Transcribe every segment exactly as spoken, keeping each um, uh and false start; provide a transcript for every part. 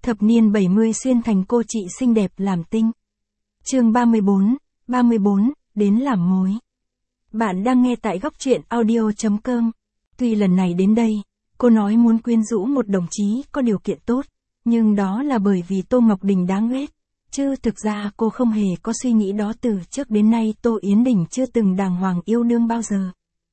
Thập niên bảy mươi xuyên thành cô chị xinh đẹp làm tinh. Chương ba mươi bốn, ba mươi bốn, đến làm mối. Bạn đang nghe tại góc truyện audio chấm com. Tuy lần này đến đây, cô nói muốn quyến rũ một đồng chí có điều kiện tốt, nhưng đó là bởi vì Tô Ngọc Đình đáng ghét. Chứ thực ra cô không hề có suy nghĩ đó từ trước đến nay. Tô Yến Đình chưa từng đàng hoàng yêu đương bao giờ.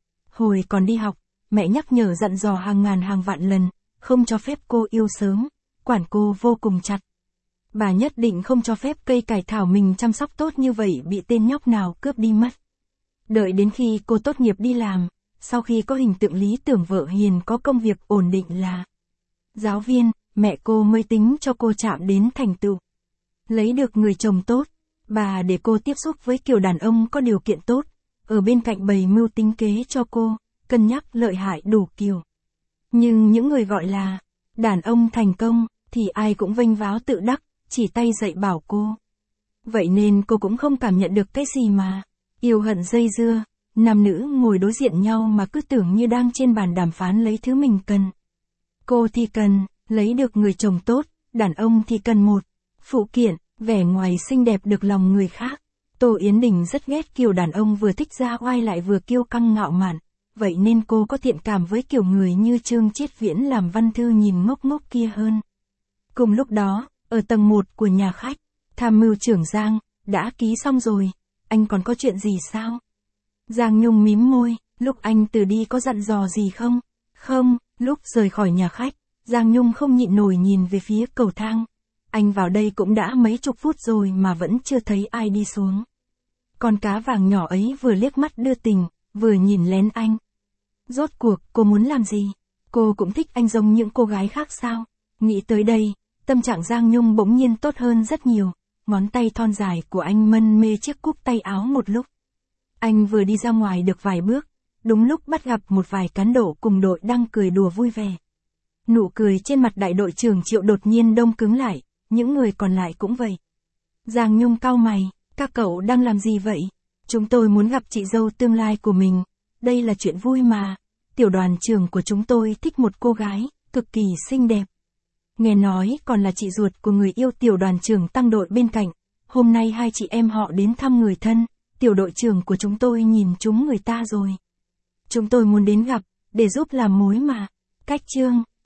Hồi còn đi học, mẹ nhắc nhở dặn dò hàng ngàn hàng vạn lần, không cho phép cô yêu sớm, quản cô vô cùng chặt. Bà nhất định không cho phép cây cải thảo mình chăm sóc tốt như vậy bị tên nhóc nào cướp đi mất. Đợi đến khi cô tốt nghiệp đi làm, sau khi có hình tượng lý tưởng vợ hiền có công việc ổn định là giáo viên, mẹ cô mới tính cho cô chạm đến thành tựu. Lấy được người chồng tốt, bà để cô tiếp xúc với kiểu đàn ông có điều kiện tốt, ở bên cạnh bày mưu tính kế cho cô, cân nhắc lợi hại đủ kiểu. Nhưng những người gọi là đàn ông thành công, thì ai cũng vênh váo tự đắc, chỉ tay dạy bảo cô. Vậy nên cô cũng không cảm nhận được cái gì mà yêu hận dây dưa, nam nữ ngồi đối diện nhau mà cứ tưởng như đang trên bàn đàm phán lấy thứ mình cần. Cô thì cần lấy được người chồng tốt, đàn ông thì cần một phụ kiện, vẻ ngoài xinh đẹp được lòng người khác. Tô Yến Đình rất ghét kiểu đàn ông vừa thích ra oai lại vừa kiêu căng ngạo mạn, vậy nên cô có thiện cảm với kiểu người như Trương Chiết Viễn làm văn thư nhìn ngốc ngốc kia hơn. Cùng lúc đó, ở tầng một của nhà khách, tham mưu trưởng Giang, đã ký xong rồi, anh còn có chuyện gì sao? Giang Nhung mím môi, lúc anh từ đi có dặn dò gì không? Không, lúc rời khỏi nhà khách, Giang Nhung không nhịn nổi nhìn về phía cầu thang. Anh vào đây cũng đã mấy chục phút rồi mà vẫn chưa thấy ai đi xuống. Con cá vàng nhỏ ấy vừa liếc mắt đưa tình, vừa nhìn lén anh. Rốt cuộc, cô muốn làm gì? Cô cũng thích anh giống những cô gái khác sao? Nghĩ tới đây, tâm trạng Giang Nhung bỗng nhiên tốt hơn rất nhiều. Ngón tay thon dài của anh mân mê chiếc cúc tay áo một lúc. Anh vừa đi ra ngoài được vài bước, đúng lúc bắt gặp một vài cán bộ cùng đội đang cười đùa vui vẻ. Nụ cười trên mặt đại đội trưởng Triệu đột nhiên đông cứng lại, những người còn lại cũng vậy. Giang Nhung cau mày, các cậu đang làm gì vậy? Chúng tôi muốn gặp chị dâu tương lai của mình, đây là chuyện vui mà. Tiểu đoàn trưởng của chúng tôi thích một cô gái, cực kỳ xinh đẹp. Nghe nói còn là chị ruột của người yêu tiểu đoàn trưởng tăng đội bên cạnh. Hôm nay hai chị em họ đến thăm người thân, tiểu đội trưởng của chúng tôi nhìn chúng người ta rồi. Chúng tôi muốn đến gặp, để giúp làm mối mà. Cách chương